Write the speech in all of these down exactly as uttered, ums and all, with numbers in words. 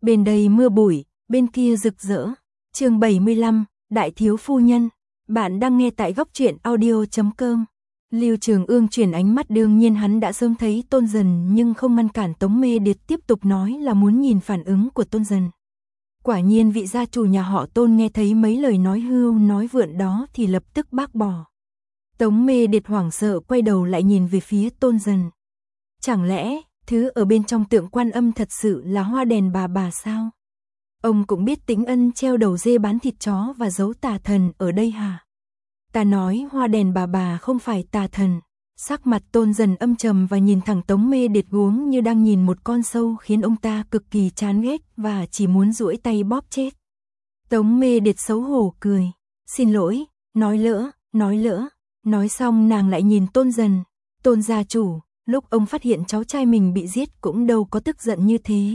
Bên đây mưa bụi, bên kia rực rỡ. Chương bảy mươi lăm, Đại thiếu phu nhân. Bạn đang nghe tại góc truyện audio chấm com. Lưu Trường Ương chuyển ánh mắt, đương nhiên hắn đã sớm thấy Tôn Dần nhưng không ngăn cản Tống Mê Điệt tiếp tục nói là muốn nhìn phản ứng của Tôn Dần. Quả nhiên vị gia chủ nhà họ Tôn nghe thấy mấy lời nói hưu nói vượn đó thì lập tức bác bỏ. Tống Mê Điệt hoảng sợ quay đầu lại nhìn về phía Tôn Dần. Chẳng lẽ thứ ở bên trong tượng Quan Âm thật sự là Hoa Đèn bà bà sao? Ông cũng biết Tĩnh Ân treo đầu dê bán thịt chó và giấu tà thần ở đây hả? Ta nói Hoa Đèn bà bà không phải tà thần. Sắc mặt Tôn Dần âm trầm và nhìn thẳng Tống Mê Điệt guống như đang nhìn một con sâu, khiến ông ta cực kỳ chán ghét và chỉ muốn duỗi tay bóp chết. Tống Mê Điệt xấu hổ cười. Xin lỗi, nói lỡ, nói lỡ. Nói xong nàng lại nhìn Tôn Dần. Tôn gia chủ, lúc ông phát hiện cháu trai mình bị giết cũng đâu có tức giận như thế.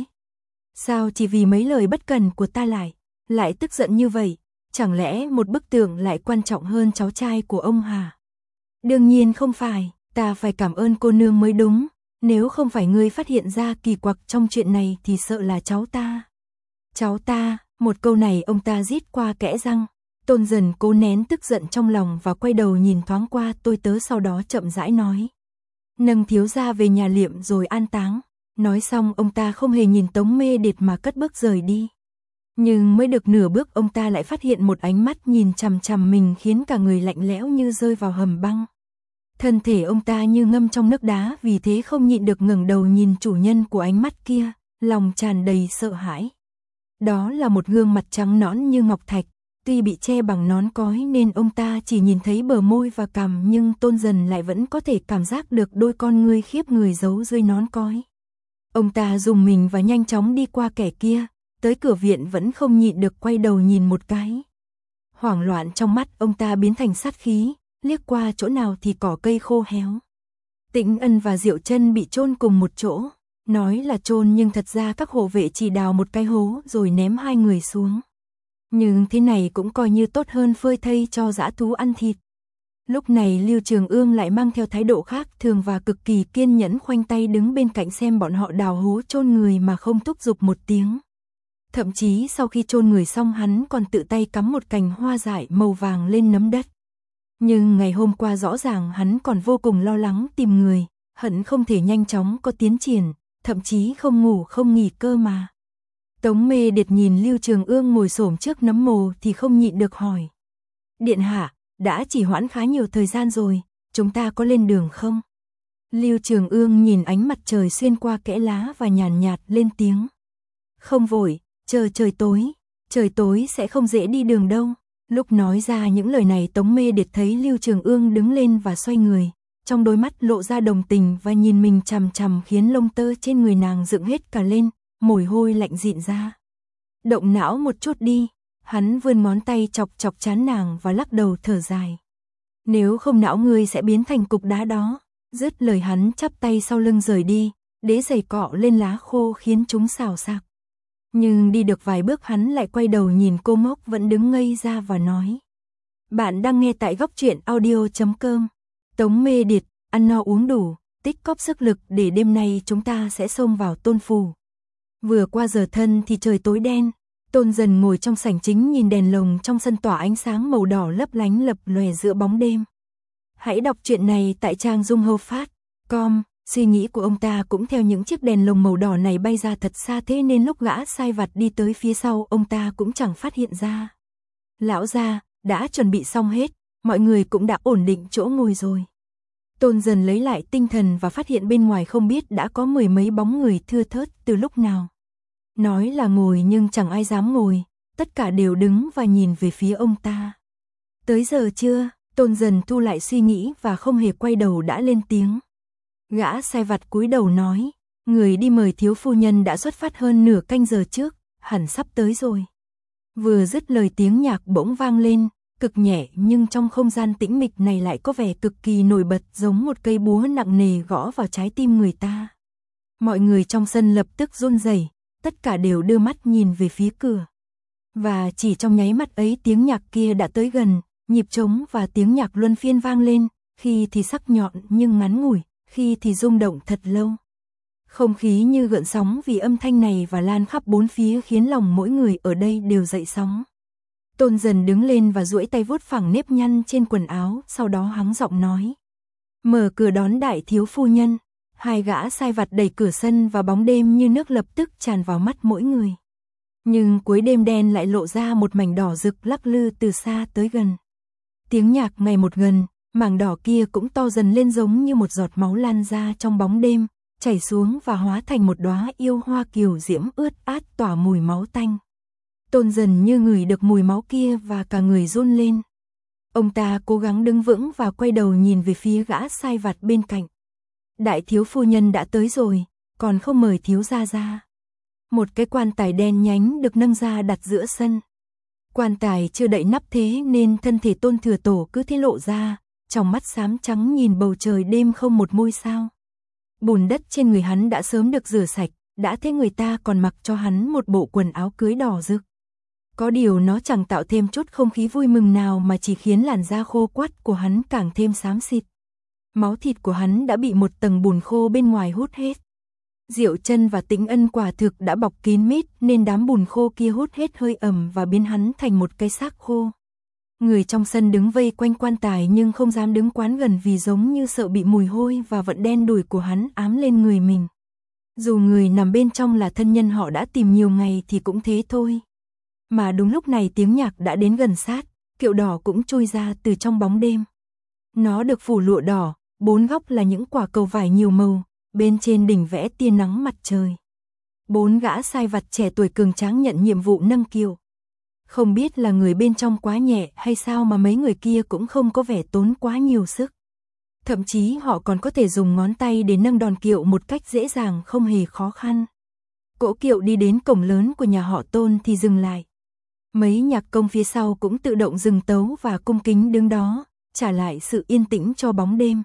Sao chỉ vì mấy lời bất cần của ta lại, lại tức giận như vậy? Chẳng lẽ một bức tượng lại quan trọng hơn cháu trai của ông hả? Đương nhiên không phải, ta phải cảm ơn cô nương mới đúng. Nếu không phải ngươi phát hiện ra kỳ quặc trong chuyện này thì sợ là cháu ta. Cháu ta, một câu này ông ta rít qua kẽ răng. Tôn Dần cố nén tức giận trong lòng và quay đầu nhìn thoáng qua tôi tớ, sau đó chậm rãi nói. Nâng thiếu gia về nhà liệm rồi an táng. Nói xong ông ta không hề nhìn Tống Mê Điệt mà cất bước rời đi. Nhưng mới được nửa bước ông ta lại phát hiện một ánh mắt nhìn chằm chằm mình khiến cả người lạnh lẽo như rơi vào hầm băng. Thân thể ông ta như ngâm trong nước đá, vì thế không nhịn được ngẩng đầu nhìn chủ nhân của ánh mắt kia, lòng tràn đầy sợ hãi. Đó là một gương mặt trắng nõn như ngọc thạch, tuy bị che bằng nón cói nên ông ta chỉ nhìn thấy bờ môi và cằm, nhưng Tôn Dần lại vẫn có thể cảm giác được đôi con ngươi khiếp người giấu dưới nón cói. Ông ta dùng mình và nhanh chóng đi qua kẻ kia, tới cửa viện vẫn không nhịn được quay đầu nhìn một cái. Hoảng loạn trong mắt ông ta biến thành sát khí, liếc qua chỗ nào thì cỏ cây khô héo. Tĩnh Ân và Diệu Chân bị chôn cùng một chỗ, nói là chôn nhưng thật ra các hộ vệ chỉ đào một cái hố rồi ném hai người xuống. Nhưng thế này cũng coi như tốt hơn phơi thây cho dã thú ăn thịt. Lúc này Lưu Trường Ương lại mang theo thái độ khác thường và cực kỳ kiên nhẫn khoanh tay đứng bên cạnh xem bọn họ đào hố chôn người mà không thúc giục một tiếng. Thậm chí sau khi chôn người xong hắn còn tự tay cắm một cành hoa dại màu vàng lên nấm đất. Nhưng ngày hôm qua rõ ràng hắn còn vô cùng lo lắng tìm người, hận không thể nhanh chóng có tiến triển, thậm chí không ngủ không nghỉ cơ mà. Tống Mê Điệt nhìn Lưu Trường Ương ngồi xổm trước nấm mồ thì không nhịn được hỏi. Điện hạ, đã trì hoãn khá nhiều thời gian rồi, chúng ta có lên đường không? Lưu Trường Ương nhìn ánh mặt trời xuyên qua kẽ lá và nhàn nhạt lên tiếng. Không vội, chờ trời tối, trời tối sẽ không dễ đi đường đâu. Lúc nói ra những lời này Tống Mê Điệt thấy Lưu Trường Ương đứng lên và xoay người, trong đôi mắt lộ ra đồng tình và nhìn mình chằm chằm khiến lông tơ trên người nàng dựng hết cả lên, mồ hôi lạnh dịn ra. Động não một chút đi, hắn vươn ngón tay chọc chọc trán nàng và lắc đầu thở dài. Nếu không não ngươi sẽ biến thành cục đá đó. Dứt lời hắn chắp tay sau lưng rời đi, đế giày cọ lên lá khô khiến chúng xào xạc. Nhưng đi được vài bước hắn lại quay đầu nhìn cô Mốc vẫn đứng ngây ra và nói. Bạn đang nghe tại góc truyện audio chấm com. Tống Mê Điệt, ăn no uống đủ, tích cóp sức lực để đêm nay chúng ta sẽ xông vào Tôn phủ. Vừa qua giờ thân thì trời tối đen. Tôn Dần ngồi trong sảnh chính nhìn đèn lồng trong sân tỏa ánh sáng màu đỏ lấp lánh lập lòe giữa bóng đêm. Hãy đọc truyện này tại trang dung hô phát chấm com. Suy nghĩ của ông ta cũng theo những chiếc đèn lồng màu đỏ này bay ra thật xa, thế nên lúc gã sai vặt đi tới phía sau ông ta cũng chẳng phát hiện ra. Lão gia, đã chuẩn bị xong hết, mọi người cũng đã ổn định chỗ ngồi rồi. Tôn Dần lấy lại tinh thần và phát hiện bên ngoài không biết đã có mười mấy bóng người thưa thớt từ lúc nào. Nói là ngồi nhưng chẳng ai dám ngồi, tất cả đều đứng và nhìn về phía ông ta. Tới giờ chưa? Tôn Dần thu lại suy nghĩ và không hề quay đầu đã lên tiếng. Gã sai vặt cúi đầu nói, người đi mời thiếu phu nhân đã xuất phát hơn nửa canh giờ trước, hẳn sắp tới rồi. Vừa dứt lời tiếng nhạc bỗng vang lên, cực nhẹ nhưng trong không gian tĩnh mịch này lại có vẻ cực kỳ nổi bật, giống một cây búa nặng nề gõ vào trái tim người ta. Mọi người trong sân lập tức run rẩy, tất cả đều đưa mắt nhìn về phía cửa. Và chỉ trong nháy mắt ấy tiếng nhạc kia đã tới gần, nhịp trống và tiếng nhạc luân phiên vang lên, khi thì sắc nhọn nhưng ngắn ngủi, khi thì rung động thật lâu. Không khí như gợn sóng vì âm thanh này và lan khắp bốn phía khiến lòng mỗi người ở đây đều dậy sóng. Tôn Dần đứng lên và duỗi tay vuốt phẳng nếp nhăn trên quần áo, sau đó hắng giọng nói. Mở cửa đón đại thiếu phu nhân. Hai gã sai vặt đẩy cửa sân và bóng đêm như nước lập tức tràn vào mắt mỗi người. Nhưng cuối đêm đen lại lộ ra một mảnh đỏ rực lắc lư từ xa tới gần. Tiếng nhạc ngày một gần, mảng đỏ kia cũng to dần lên giống như một giọt máu lan ra trong bóng đêm, chảy xuống và hóa thành một đóa yêu hoa kiều diễm ướt át tỏa mùi máu tanh. Tôn Dần như ngửi được mùi máu kia và cả người run lên. Ông ta cố gắng đứng vững và quay đầu nhìn về phía gã sai vặt bên cạnh. Đại thiếu phu nhân đã tới rồi, còn không mời thiếu gia ra. Một cái quan tài đen nhánh được nâng ra đặt giữa sân. Quan tài chưa đậy nắp thế nên thân thể Tôn Thừa Tổ cứ thế lộ ra, trong mắt xám trắng nhìn bầu trời đêm không một ngôi sao. Bùn đất trên người hắn đã sớm được rửa sạch, đã thế người ta còn mặc cho hắn một bộ quần áo cưới đỏ rực. Có điều nó chẳng tạo thêm chút không khí vui mừng nào mà chỉ khiến làn da khô quắt của hắn càng thêm xám xịt. Máu thịt của hắn đã bị một tầng bùn khô bên ngoài hút hết. Diệu Chân và Tĩnh Ân quả thực đã bọc kín mít nên đám bùn khô kia hút hết hơi ẩm và biến hắn thành một cái xác khô. Người trong sân đứng vây quanh quan tài nhưng không dám đứng quá gần vì giống như sợ bị mùi hôi và vận đen đùi của hắn ám lên người mình. Dù người nằm bên trong là thân nhân họ đã tìm nhiều ngày thì cũng thế thôi. Mà đúng lúc này tiếng nhạc đã đến gần sát, kiệu đỏ cũng trôi ra từ trong bóng đêm. Nó được phủ lụa đỏ, bốn góc là những quả cầu vải nhiều màu, bên trên đỉnh vẽ tia nắng mặt trời. Bốn gã sai vặt trẻ tuổi cường tráng nhận nhiệm vụ nâng kiệu. Không biết là người bên trong quá nhẹ hay sao mà mấy người kia cũng không có vẻ tốn quá nhiều sức. Thậm chí họ còn có thể dùng ngón tay để nâng đòn kiệu một cách dễ dàng không hề khó khăn. Cỗ kiệu đi đến cổng lớn của nhà họ Tôn thì dừng lại. Mấy nhạc công phía sau cũng tự động dừng tấu và cung kính đứng đó, trả lại sự yên tĩnh cho bóng đêm.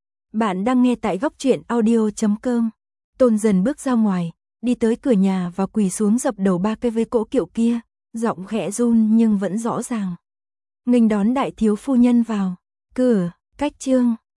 Bạn đang nghe tại góc truyện audio chấm com. Tôn Dần bước ra ngoài, đi tới cửa nhà và quỳ xuống dập đầu ba cái với cỗ kiệu kia, giọng khẽ run nhưng vẫn rõ ràng. Nghênh đón đại thiếu phu nhân vào. Cửa, cách trương.